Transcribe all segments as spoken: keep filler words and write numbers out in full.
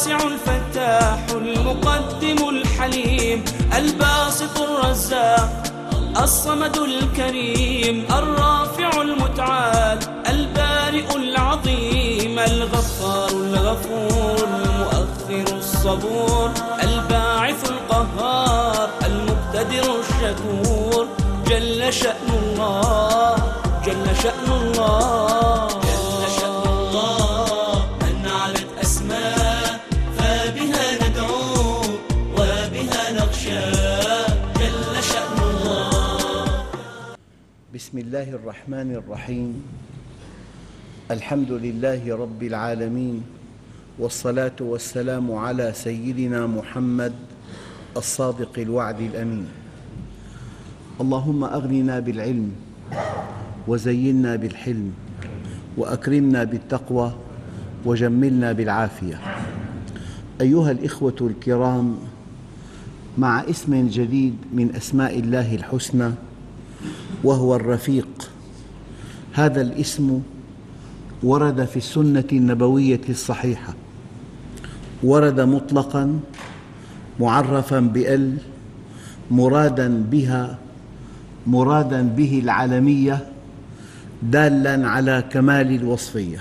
الواسع الفتاح المقدم الحليم الباسط الرزاق الصمد الكريم الرافع المتعال البارئ العظيم الغفار الغفور المؤخر الصبور الباعث القهار المقتدر الشكور جل شأن الله جل شأن الله جل شأن الله أن علت أسماء فبها ندعو وبها نخشى جل شأن الله. بسم الله الرحمن الرحيم. الحمد لله رب العالمين، والصلاة والسلام على سيدنا محمد الصادق الوعد الأمين. اللهم أغننا بالعلم وزينا بالحلم وأكرمنا بالتقوى وجملنا بالعافية. أيها الإخوة الكرام، مع اسم جديد من أسماء الله الحسنى وهو الرفيق. هذا الاسم ورد في السنة النبوية الصحيحة، ورد مطلقاً معرفاً بأل مراداً بها مرادا به العالمية دالاً على كمال الوصفية.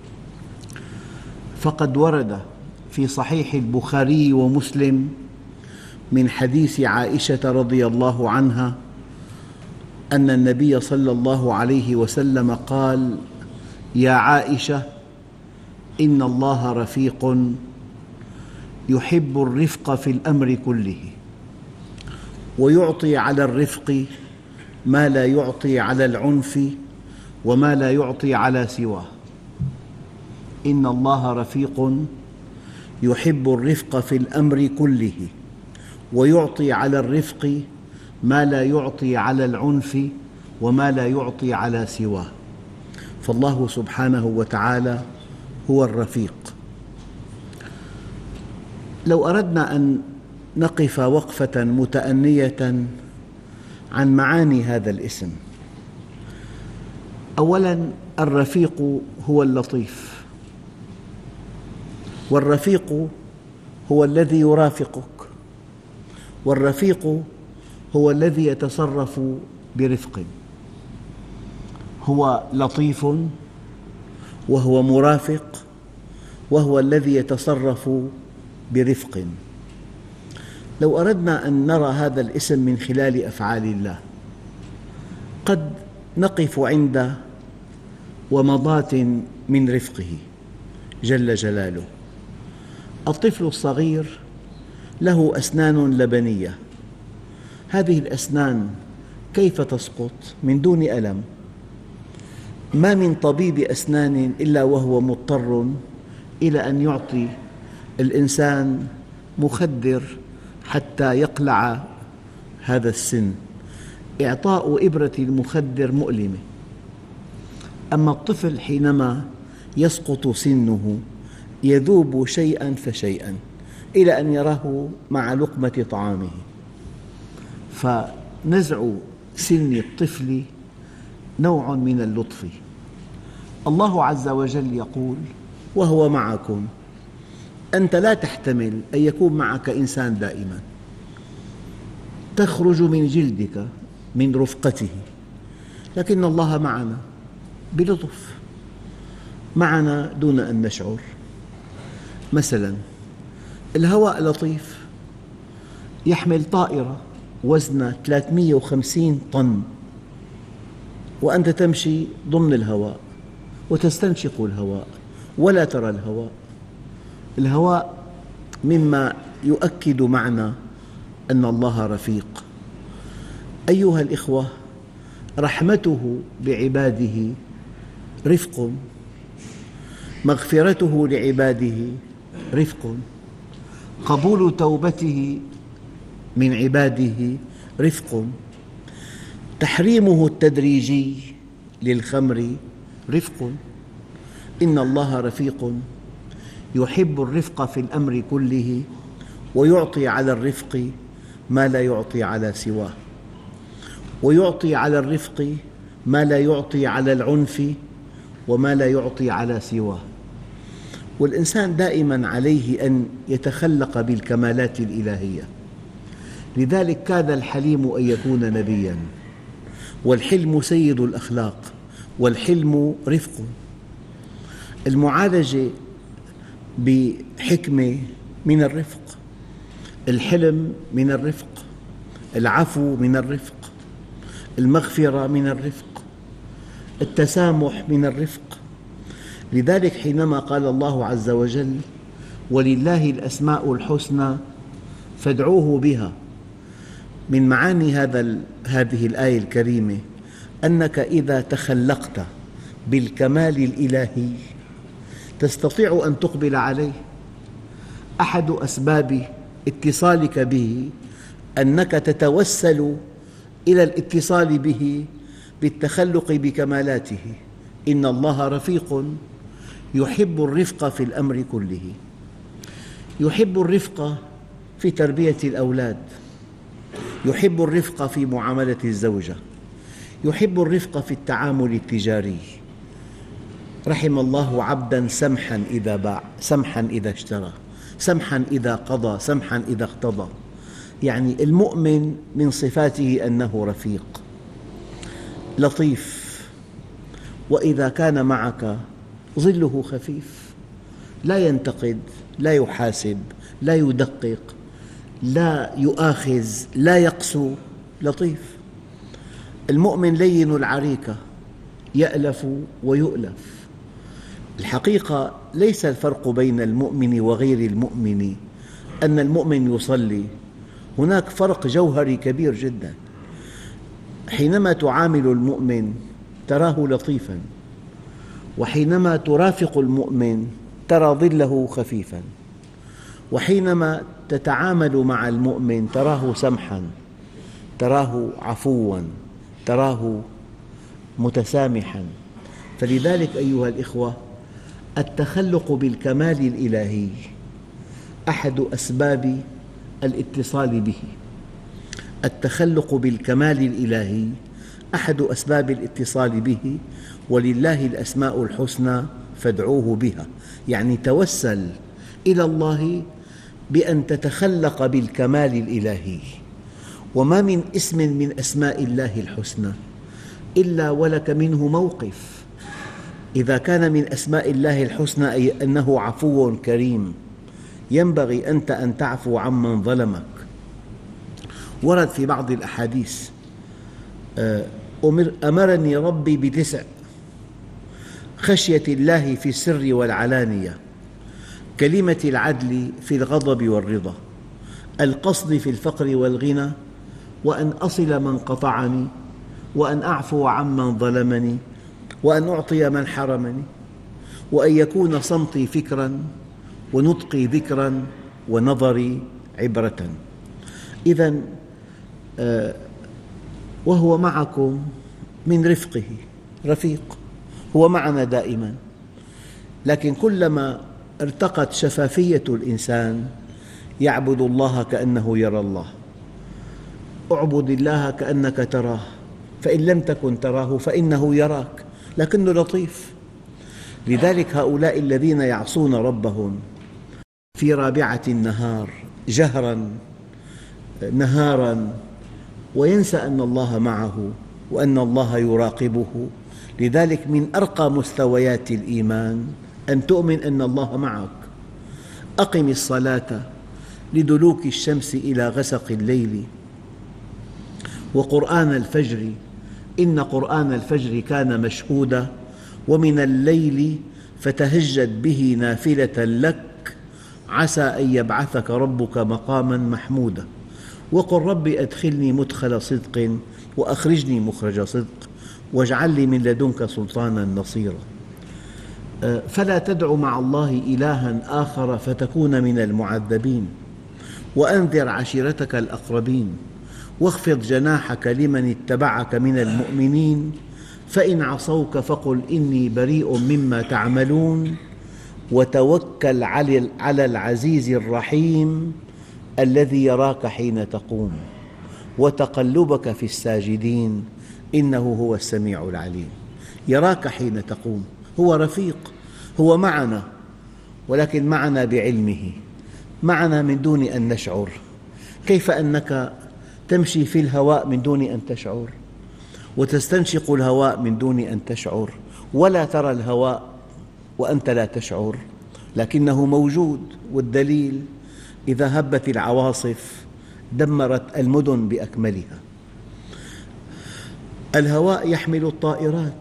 فقد ورد في صحيح البخاري ومسلم من حديث عائشة رضي الله عنها أن النبي صلى الله عليه وسلم قال: يا عائشة، إن الله رفيق يحب الرفق في الأمر كله، ويعطي على الرفق ما لا يعطي على العنف وما لا يعطي على سواه. إن الله رفيق يحب الرفق في الأمر كله، ويعطي على الرفق ما لا يعطي على العنف وما لا يعطي على سواه. فالله سبحانه وتعالى هو الرفيق. لو أردنا أن نقف وقفة متأنية عن معاني هذا الاسم، أولاً الرفيق هو اللطيف، والرفيق هو الذي يرافقك، والرفيق هو الذي يتصرف برفق. هو لطيف وهو مرافق وهو الذي يتصرف برفق. لو أردنا أن نرى هذا الاسم من خلال أفعال الله، قد نقف عند ومضات من رفقه جل جلاله. الطفل الصغير له أسنان لبنية، هذه الأسنان كيف تسقط من دون ألم؟ ما من طبيب أسنان إلا وهو مضطر إلى أن يعطي الإنسان مخدر حتى يقلع هذا السن. إعطاء إبرة المخدر مؤلمة، أما الطفل حينما يسقط سنه يذوب شيئاً فشيئاً إلى أن يراه مع لقمة طعامه. فنزع سن الطفل نوع من اللطف. الله عز وجل يقول: وهو معكم. أنت لا تحتمل أن يكون معك إنسان دائماً، تخرج من جلدك من رفقته، لكن الله معنا بلطف، معنا دون أن نشعر. مثلاً الهواء لطيف، يحمل طائرة وزنها ثلاثمئة وخمسين طن وأنت تمشي ضمن الهواء وتستنشق الهواء ولا ترى الهواء. الهواء مما يؤكد معنى أن الله رفيق. أيها الإخوة، رحمته بعباده رفق، مغفرته لعباده رفق، قبول توبته من عباده رفق، تحريمه التدريجي للخمر رفق. إن الله رفيق يحب الرفق في الأمر كله، ويعطي على الرفق ما لا يعطي على سواه، ويعطي على الرفق ما لا يعطي على العنف وما لا يعطي على سواه. والإنسان دائما عليه أن يتخلق بالكمالات الإلهية. لذلك كاد الحليم أن يكون نبياً، والحلم سيد الأخلاق، والحلم رفق. المعالجة بحكمة من الرفق، الحلم من الرفق، العفو من الرفق، المغفرة من الرفق، التسامح من الرفق. لذلك حينما قال الله عز وجل: ولله الأسماء الحسنى فادعوه بها، من معاني هذا هذه الآية الكريمة أنك إذا تخلقت بالكمال الإلهي تستطيع أن تقبل عليه. أحد أسباب اتصالك به أنك تتوسل إلى الاتصال به بالتخلق بكمالاته. إن الله رفيق يحب الرفق في الأمر كله، يحب الرفق في تربية الأولاد، يحب الرفق في معاملة الزوجة، يحب الرفق في التعامل التجاري. رحم الله عبداً سمحاً إذا باع، سمحاً إذا اشترى، سمحاً إذا قضى، سمحاً إذا اقتضى. يعني المؤمن من صفاته أنه رفيق لطيف، وإذا كان معك ظله خفيف، لا ينتقد، لا يحاسب، لا يدقق، لا يؤاخذ، لا يقسو، لطيف. المؤمن لين العريكة، يألف ويؤلف. الحقيقة ليس الفرق بين المؤمن وغير المؤمن أن المؤمن يصلي، هناك فرق جوهري كبير جداً. حينما تعامل المؤمن تراه لطيفاً، وحينما ترافق المؤمن ترى ظله خفيفاً، وحينما تتعامل مع المؤمن تراه سمحاً، تراه عفواً، تراه متسامحاً. فلذلك أيها الإخوة، التخلق بالكمال الإلهي أحد أسباب الاتصال به. التخلق بالكمال الإلهي أحد أسباب الاتصال به. ولله الأسماء الحسنى فادعوه بها، يعني توسل إلى الله بأن تتخلق بالكمال الإلهي. وما من اسم من أسماء الله الحسنى إلا ولك منه موقف. إذا كان من أسماء الله الحسنى أي أنه عفو كريم، ينبغي أنت أن تعفو عمن ظلمك. ورد في بعض الأحاديث: أمرني ربي بتسع: خشية الله في السر والعلانية، كلمة العدل في الغضب والرضا، القصد في الفقر والغنى، وأن أصل من قطعني، وأن أعفو عمن ظلمني، وأن أعطي من حرمني، وأن يكون صمتي فكراً، ونطقي ذكراً، ونظري عبرة. إذن وهو معكم من رفقه، رفيق، هو معنا دائماً. لكن كلما ارتقت شفافية الإنسان يعبد الله كأنه يرى الله. اعبد الله كأنك تراه، فإن لم تكن تراه فإنه يراك، لكنه لطيف. لذلك هؤلاء الذين يعصون ربهم في رابعة النهار جهراً نهاراً وينسى أن الله معه وأن الله يراقبه. لذلك من أرقى مستويات الإيمان أن تؤمن أن الله معك. أقم الصلاة لدلوك الشمس إلى غسق الليل وقرآن الفجر إن قرآن الفجر كان مشهودا ومن الليل فتهجد به نافلة لك عسى أن يبعثك ربك مقاما محمودا وقل رب أدخلني مدخل صدق وأخرجني مخرج صدق واجعل لي من لدنك سلطانا نصيرا. فلا تدع مع الله إلها آخر فتكون من المعذبين وأنذر عشيرتك الأقربين واخفض جناحك لمن اتبعك من المؤمنين فإن عصوك فقل إني بريء مما تعملون وتوكل على العزيز الرحيم الذي يراك حين تقوم وتقلبك في الساجدين إنه هو السميع العليم. يراك حين تقوم، هو رفيق، هو معنا، ولكن معنا بعلمه، معنا من دون أن نشعر. كيف أنك تمشي في الهواء من دون أن تشعر، وتستنشق الهواء من دون أن تشعر، ولا ترى الهواء وأنت لا تشعر، لكنه موجود. والدليل إذا هبت العواصف دمرت المدن بأكملها. الهواء يحمل الطائرات،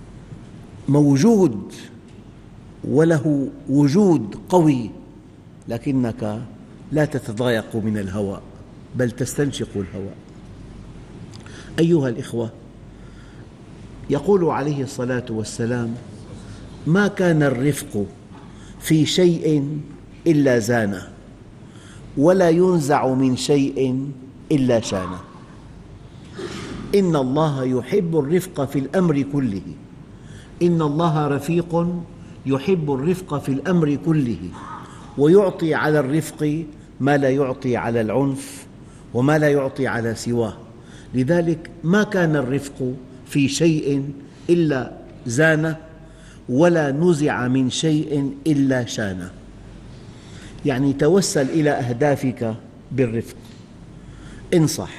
موجود وله وجود قوي، لكنك لا تتضايق من الهواء بل تستنشق الهواء. أيها الإخوة، يقول عليه الصلاة والسلام: ما كان الرفق في شيء إلا زانه، ولا ينزع من شيء إلا شانه. إن الله يحب الرفق في الأمر كله. إن الله رفيق يحب الرفق في الأمر كله، ويعطي على الرفق ما لا يعطي على العنف وما لا يعطي على سواه. لذلك ما كان الرفق في شيء إلا زانه، ولا نزع من شيء إلا شانه. يعني توسل إلى أهدافك بالرفق، انصح،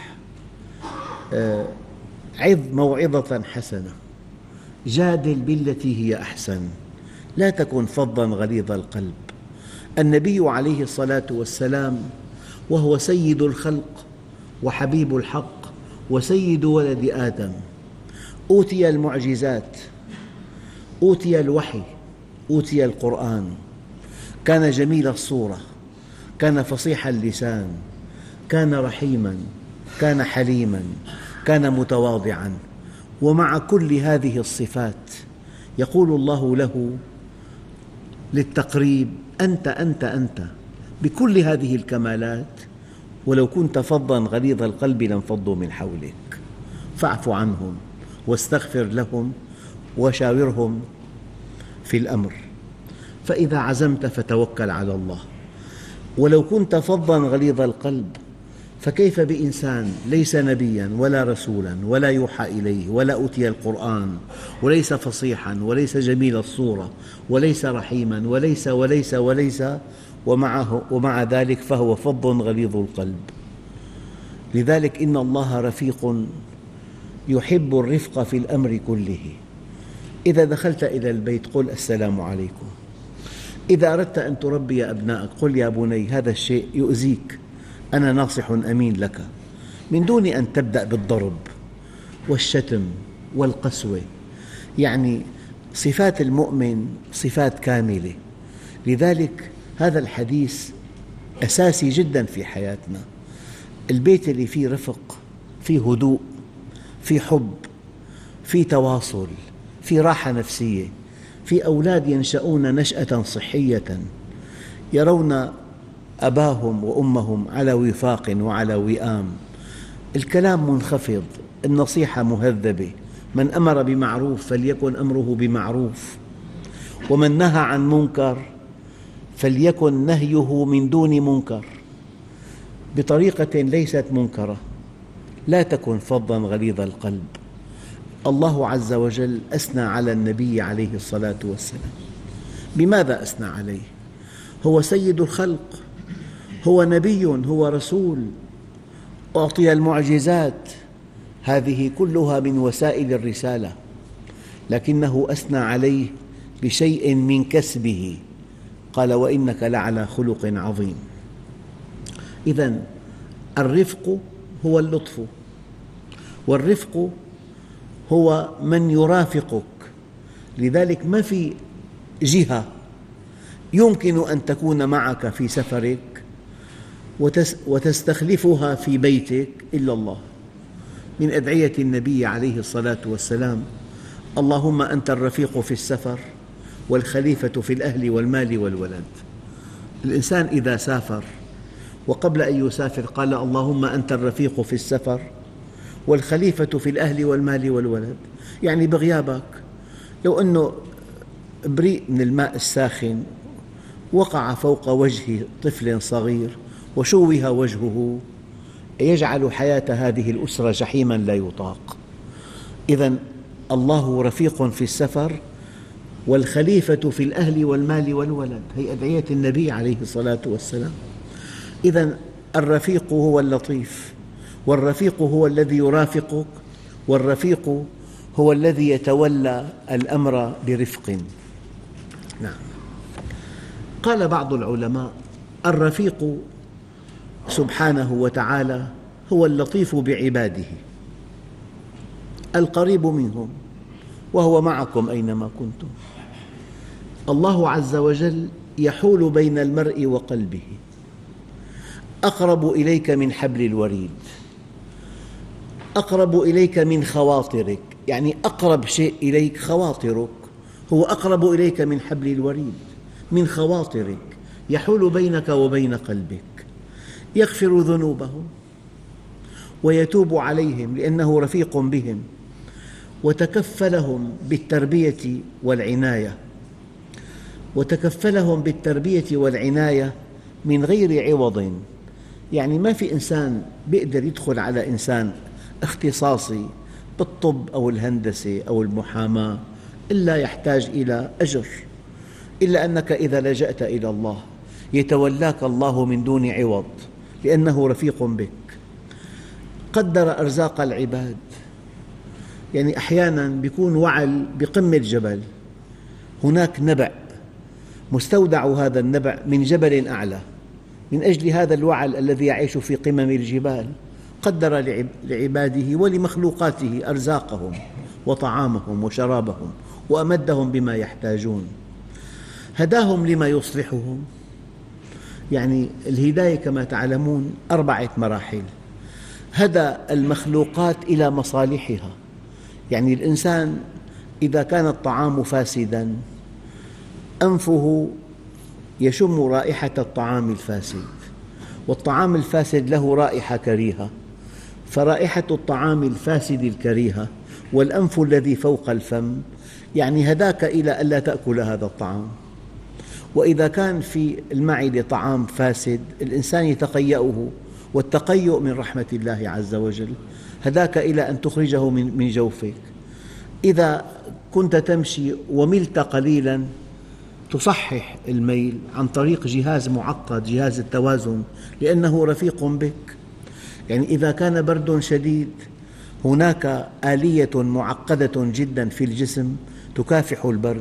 عظ موعظة حسنة، جادل بالتي هي أحسن، لا تكن فظاً غليظ القلب. النبي عليه الصلاة والسلام وهو سيد الخلق وحبيب الحق وسيد ولد آدم، أوتي المعجزات، أوتي الوحي، أوتي القرآن، كان جميل الصورة، كان فصيح اللسان، كان رحيماً، كان حليماً، كان متواضعاً. ومع كل هذه الصفات يقول الله له للتقريب: أنت أنت أنت بكل هذه الكمالات، ولو كنت فظاً غليظ القلب لانفضوا من حولك، فاعف عنهم واستغفر لهم وشاورهم في الأمر، فإذا عزمت فتوكل على الله. ولو كنت فظاً غليظ القلب فكيف بإنسان ليس نبياً ولا رسولاً ولا يوحى إليه ولا أوتي القرآن وليس فصيحاً وليس جميل الصورة وليس رحيماً وليس وليس وليس ومعه ومع ذلك فهو فظ غليظ القلب. لذلك إن الله رفيق يحب الرفق في الأمر كله. إذا دخلت إلى البيت قل: السلام عليكم. إذا أردت أن تربي أبنائك قل: يا بني هذا الشيء يؤذيك، أنا ناصح أمين لك، من دون أن تبدأ بالضرب والشتم والقسوة. يعني صفات المؤمن صفات كاملة. لذلك هذا الحديث أساسي جداً في حياتنا. البيت اللي فيه رفق، فيه هدوء، فيه حب، فيه تواصل، فيه راحة نفسية، فيه أولاد ينشأون نشأة صحية يرون أباهم وأمهم على وفاق وعلى وئام، الكلام منخفض، النصيحة مهذبة، من أمر بمعروف فليكن أمره بمعروف، ومن نهى عن منكر فليكن نهيه من دون منكر بطريقة ليست منكرة. لا تكن فظاً غليظ القلب. الله عز وجل أثنى على النبي عليه الصلاة والسلام. بماذا أثنى عليه؟ هو سيد الخلق، هو نبي، هو رسول، أعطي المعجزات، هذه كلها من وسائل الرسالة، لكنه أثنى عليه بشيء من كسبه، قال: وإنك لعلى خلق عظيم. إذن الرفق هو اللطف، والرفق هو من يرافقك. لذلك ما في جهة يمكن أن تكون معك في سفرك وتستخلفها في بيتك إلا الله. من أدعية النبي عليه الصلاة والسلام: اللهم أنت الرفيق في السفر والخليفة في الأهل والمال والولد. الإنسان إذا سافر وقبل أن يسافر قال: اللهم أنت الرفيق في السفر والخليفة في الأهل والمال والولد، يعني بغيابك لو أنه بريء من الماء الساخن وقع فوق وجه طفل صغير وشوه وجهه يجعل حياة هذه الأسرة جحيماً لا يطاق. إذن الله رفيق في السفر والخليفة في الأهل والمال والولد، هي أدعية النبي عليه الصلاة والسلام. إذن الرفيق هو اللطيف، والرفيق هو الذي يرافقك، والرفيق هو الذي يتولى الأمر برفق. نعم. قال بعض العلماء: الرفيق سبحانه وتعالى هو اللطيف بعباده، القريب منهم، وهو معكم أينما كنتم. الله عز وجل يحول بين المرء وقلبه، أقرب إليك من حبل الوريد، أقرب إليك من خواطرك، يعني أقرب شيء إليك خواطرك، هو أقرب إليك من حبل الوريد، من خواطرك، يحول بينك وبين قلبك، يغفر ذنوبهم ويتوب عليهم لأنه رفيق بهم، وتكفلهم بالتربية والعناية، وتكفلهم بالتربية والعناية من غير عوض. يعني ما في إنسان يقدر يدخل على إنسان اختصاصي بالطب أو الهندسة أو المحاماة إلا يحتاج إلى أجر، إلا أنك إذا لجأت إلى الله يتولاك الله من دون عوض لأنه رفيق بك. قدر أرزاق العباد، يعني أحياناً يكون وعل بقمة جبل، هناك نبع مستودع هذا النبع من جبل أعلى، من أجل هذا الوعل الذي يعيش في قمم الجبال قدر لعباده ولمخلوقاته أرزاقهم وطعامهم وشرابهم، وأمدهم بما يحتاجون، هداهم لما يصلحهم. يعني الهداية كما تعلمون أربعة مراحل. هدى المخلوقات إلى مصالحها، يعني الإنسان إذا كان الطعام فاسداً أنفه يشم رائحة الطعام الفاسد، والطعام الفاسد له رائحة كريهة، فرائحة الطعام الفاسد الكريهة والأنف الذي فوق الفم يعني هداك إلى ألا تأكل هذا الطعام. وإذا كان في المعدة طعام فاسد الإنسان يتقيأه، والتقيؤ من رحمة الله عز وجل، هداك إلى أن تخرجه من جوفك. إذا كنت تمشي وملت قليلاً تصحح الميل عن طريق جهاز معقد، جهاز التوازن، لأنه رفيق بك. يعني إذا كان برد شديد هناك آلية معقدة جداً في الجسم تكافح البرد.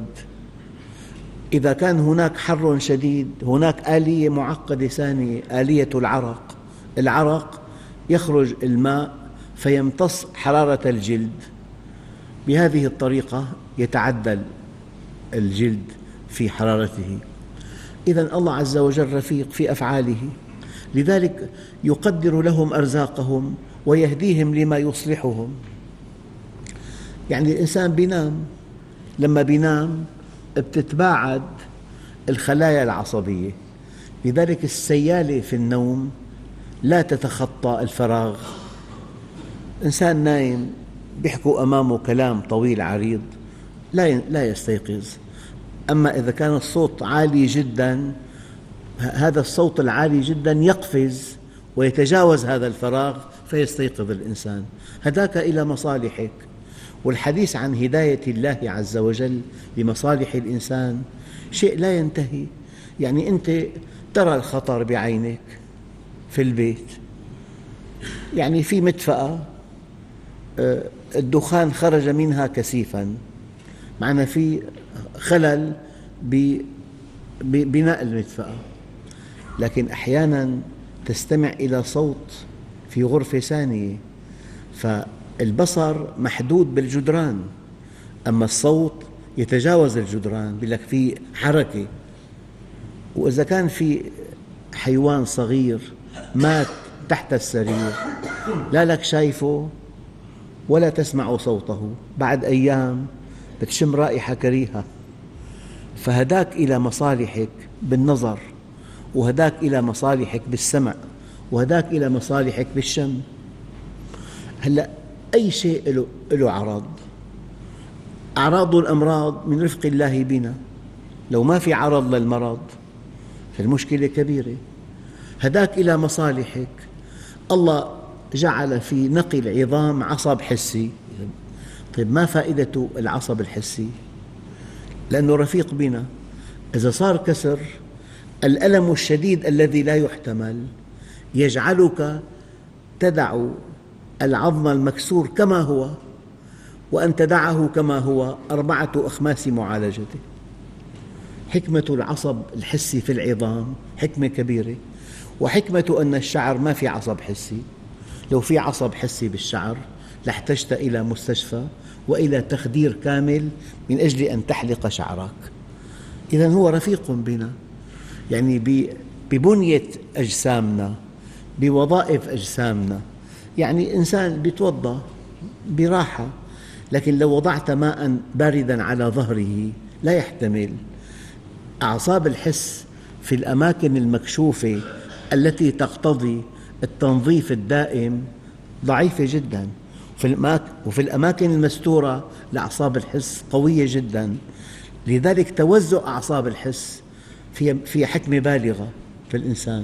إذا كان هناك حر شديد هناك آلية معقدة ثانية، آلية العرق. العرق يخرج الماء فيمتص حرارة الجلد، بهذه الطريقة يتعدل الجلد في حرارته. إذن الله عز وجل رفيق في أفعاله، لذلك يقدر لهم أرزاقهم ويهديهم لما يصلحهم. يعني الإنسان بينام، لما بينام بتتباعد الخلايا العصبية، لذلك السيالة في النوم لا تتخطى الفراغ. إنسان نايم بيحكوا أمامه كلام طويل عريض لا يستيقظ، أما إذا كان الصوت عالي جداً هذا الصوت العالي جداً يقفز ويتجاوز هذا الفراغ فيستيقظ الإنسان. هداك إلى مصالحك. والحديث عن هداية الله عز وجل لمصالح الإنسان شيء لا ينتهي. يعني أنت ترى الخطر بعينك في البيت، يعني في مدفأة الدخان خرج منها كثيفاً، معنى في خلل ببناء المدفأة، لكن أحياناً تستمع إلى صوت في غرفة ثانية، فالبصر محدود بالجدران، أما الصوت يتجاوز الجدران، يقول لك في حركة. وإذا كان في حيوان صغير مات تحت السرير لا لك شايفه ولا تسمع صوته، بعد أيام بتشم رائحة كريهة، فهداك إلى مصالحك بالنظر، وهداك إلى مصالحك بالسمع، وهداك إلى مصالحك بالشم. هلأ أي شيء له أعراض، أعراض الأمراض من رفق الله بنا، لو ما في عرض للمرض فالمشكلة كبيرة. هداك إلى مصالحك. الله جعل في نقي العظام عصب حسي. طيب ما فائدة العصب الحسي؟ لأنه رفيق بنا. إذا صار كسر، الألم الشديد الذي لا يحتمل يجعلك تدع العظم المكسور كما هو، وأن تدعه كما هو أربعة أخماس معالجته. حكمة العصب الحسي في العظام حكمة كبيرة، وحكمة أن الشعر ما في عصب حسي. لو في عصب حسي بالشعر لاحتجت إلى مستشفى وإلى تخدير كامل من أجل أن تحلق شعرك. إذن هو رفيق بنا، يعني ببنية أجسامنا، بوظائف أجسامنا. يعني إنسان يتوضأ براحة، لكن لو وضعت ماء بارداً على ظهره لا يحتمل. أعصاب الحس في الأماكن المكشوفة التي تقتضي التنظيف الدائم ضعيفة جداً، وفي الأماكن المستورة لأعصاب الحس قوية جداً. لذلك توزع أعصاب الحس في حكمة بالغة في الإنسان.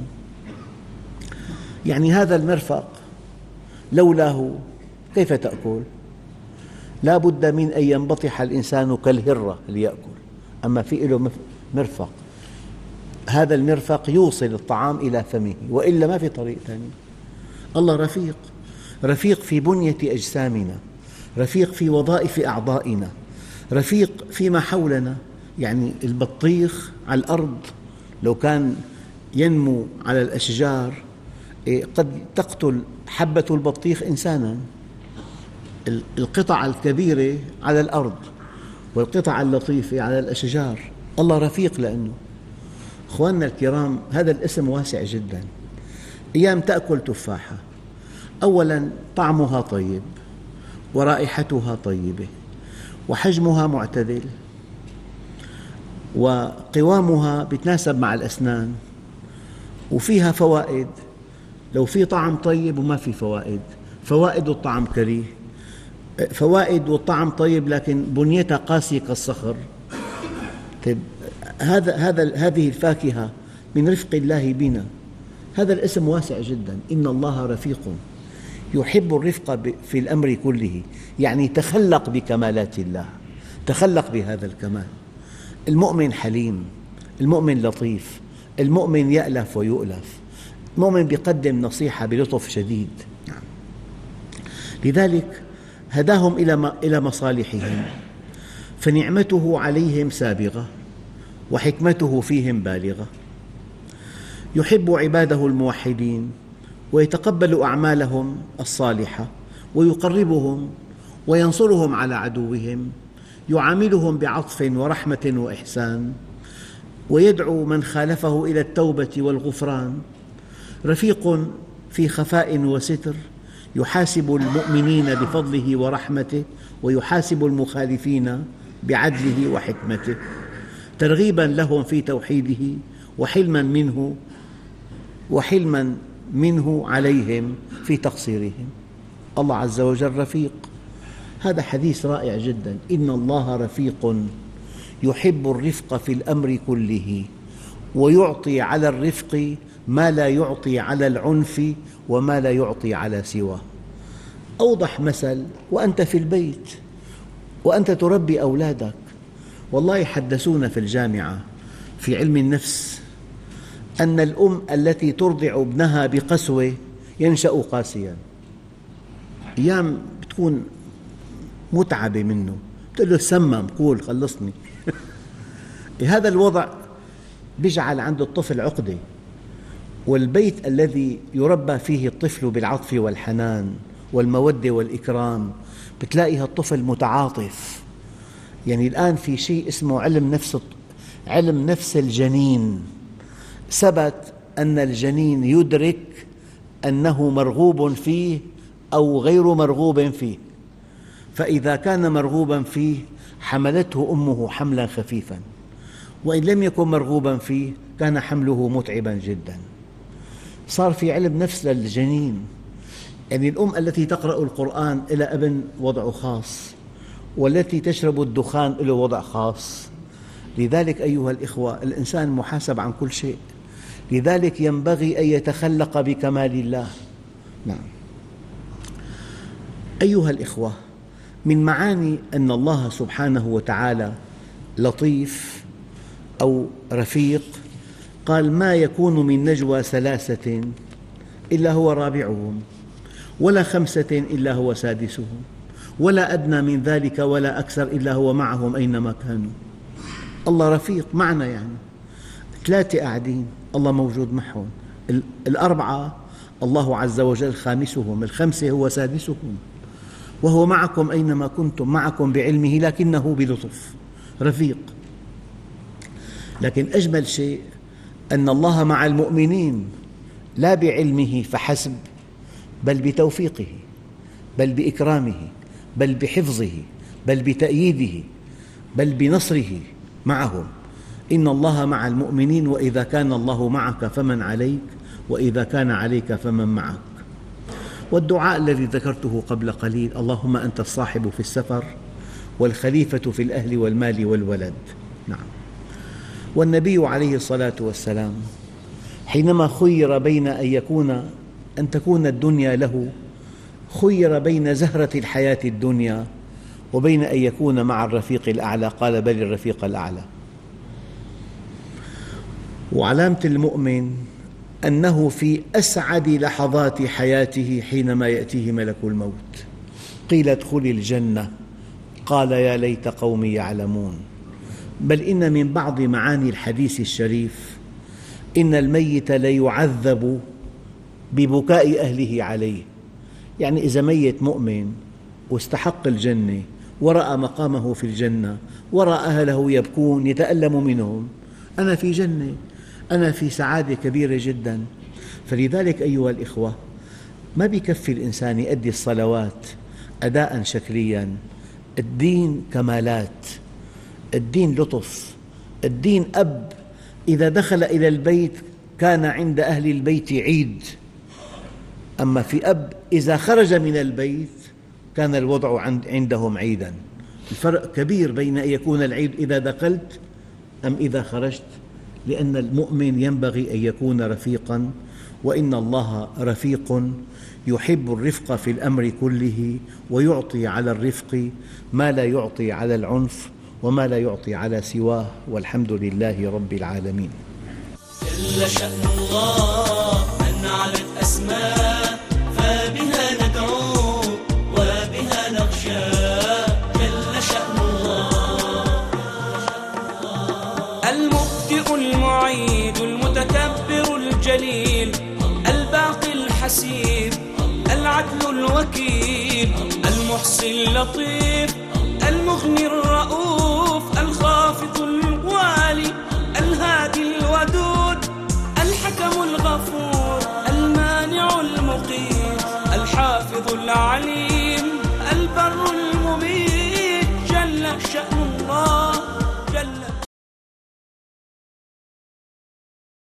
يعني هذا المرفق لولاه كيف تأكل؟ لا بد من أن ينبطح الإنسان كالهرة ليأكل، أما في له مرفق. هذا المرفق يوصل الطعام إلى فمه، وإلا ما في طريق ثاني. الله رفيق، رفيق في بنية أجسامنا، رفيق في وظائف أعضائنا، رفيق فيما حولنا. يعني البطيخ على الأرض لو كان ينمو على الأشجار قد تقتل حبة البطيخ إنساناً. القطع الكبيرة على الأرض والقطع اللطيفة على الأشجار. الله رفيق لأنه. أخواننا الكرام، هذا الاسم واسع جداً. أيام تأكل تفاحة، أولاً طعمها طيب ورائحتها طيبة وحجمها معتدل وقوامها يتناسب مع الأسنان وفيها فوائد. لو في طعم طيب وما في فوائد، فوائد الطعم كريه، فوائد والطعم طيب لكن بنيتها قاسية كالصخر. طيب هذا هذا هذه الفاكهة من رفق الله بنا. هذا الاسم واسع جدا. إن الله رفيق يحب الرفق في الأمر كله، يعني تخلق بكمالات الله، تخلق بهذا الكمال. المؤمن حليم، المؤمن لطيف، المؤمن يألف ويؤلف، المؤمن يقدم نصيحة بلطف شديد. لذلك هداهم إلى مصالحهم، فنعمته عليهم سابغة وحكمته فيهم بالغة. يحب عباده الموحدين ويتقبل أعمالهم الصالحة ويقربهم وينصرهم على عدوهم، يعاملهم بعطف ورحمة وإحسان، ويدعو من خالفه إلى التوبة والغفران. رفيق في خفاء وستر، يحاسب المؤمنين بفضله ورحمته ويحاسب المخالفين بعدله وحكمته، ترغيبا لهم في توحيده وحلما منه وحلما منه عليهم في تقصيرهم. الله عز وجل رفيق. هذا حديث رائع جدا. إن الله رفيق يحب الرفق في الأمر كله، ويعطي على الرفق ما لا يعطي على العنف وما لا يعطي على سواه. أوضح مثل وأنت في البيت وأنت تربي أولادك. والله حدثونا في الجامعة في علم النفس أن الأم التي ترضع ابنها بقسوة ينشأ قاسياً. أيام بتكون متعبة منه، تقول له سمم قول خلصني. هذا الوضع يجعل عند الطفل عقدة. والبيت الذي يربى فيه الطفل بالعطف والحنان والمودة والإكرام بتلاقيها الطفل متعاطف. يعني الآن في شيء اسمه علم نفس علم نفس الجنين. ثبت أن الجنين يدرك أنه مرغوب فيه أو غير مرغوب فيه، فإذا كان مرغوبا فيه حملته أمه حملا خفيفا، وإن لم يكن مرغوبا فيه كان حمله متعبا جدا. صار في علم نفس للجنين. يعني الأم التي تقرأ القرآن إلى ابن وضع خاص، والتي تشرب الدخان له وضع خاص. لذلك أيها الإخوة، الإنسان محاسب عن كل شيء. لذلك ينبغي أن يتخلق بكمال الله. نعم. أيها الإخوة، من معاني أن الله سبحانه وتعالى لطيف أو رفيق، قال: ما يكون من نجوى ثلاثة إلا هو رابعهم، ولا خمسة إلا هو سادسهم، ولا أدنى من ذلك ولا أكثر إلا هو معهم أينما كانوا. الله رفيق معنا، يعني ثلاثة قاعدين الله موجود معهم، الأربعة الله عز وجل خامسهم، الخمسة هو سادسهم، وهو معكم أينما كنتم، معكم بعلمه لكنه بلطف، رفيق. لكن أجمل شيء أن الله مع المؤمنين لا بعلمه فحسب، بل بتوفيقه، بل بإكرامه، بل بحفظه، بل بتأييده، بل بنصره معهم. إن الله مع المؤمنين، وإذا كان الله معك فمن عليك، وإذا كان عليك فمن معك. والدعاء الذي ذكرته قبل قليل: اللهم أنت الصاحب في السفر والخليفة في الأهل والمال والولد. نعم. والنبي عليه الصلاة والسلام حينما خير بين أن يكون أن تكون الدنيا له، خير بين زهرة الحياة الدنيا وبين أن يكون مع الرفيق الأعلى، قال: بل الرفيق الأعلى. وعلامة المؤمن أنه في أسعد لحظات حياته حينما يأتيه ملك الموت. قيل: ادخل الجنة، قال: يا ليت قومي يعلمون. بل إن من بعض معاني الحديث الشريف إن الميت ليعذب ببكاء أهله عليه. يعني إذا ميت مؤمن واستحق الجنة ورأى مقامه في الجنة ورأى أهله يبكون يتألم منهم، أنا في جنة، أنا في سعادة كبيرة جدا. فلذلك أيها الإخوة، ما بيكفي الإنسان يؤدي الصلوات أداء شكليا. الدين كمالات، الدين لطف، الدين أب إذا دخل إلى البيت كان عند أهل البيت عيد، أما في أب إذا خرج من البيت كان الوضع عندهم عيدا. الفرق كبير بين أن يكون العيد إذا دخلت أم إذا خرجت، لأن المؤمن ينبغي أن يكون رفيقاً، وإن الله رفيق يحب الرفق في الأمر كله، ويعطي على الرفق ما لا يعطي على العنف وما لا يعطي على سواه، والحمد لله رب العالمين. جل شأن الله أن علت أسماء، فبها ندعو وبها نخشى. جل شأن الله المبدئ المعيد المتكبر الجليل، الباقي الحسيب، العدل الوكيل، المحصي اللطيف، المغني الرؤوف، الخافض الوالي، الهادي الودود، الحكم الغفور، المانع المقيت، الحافظ العليم.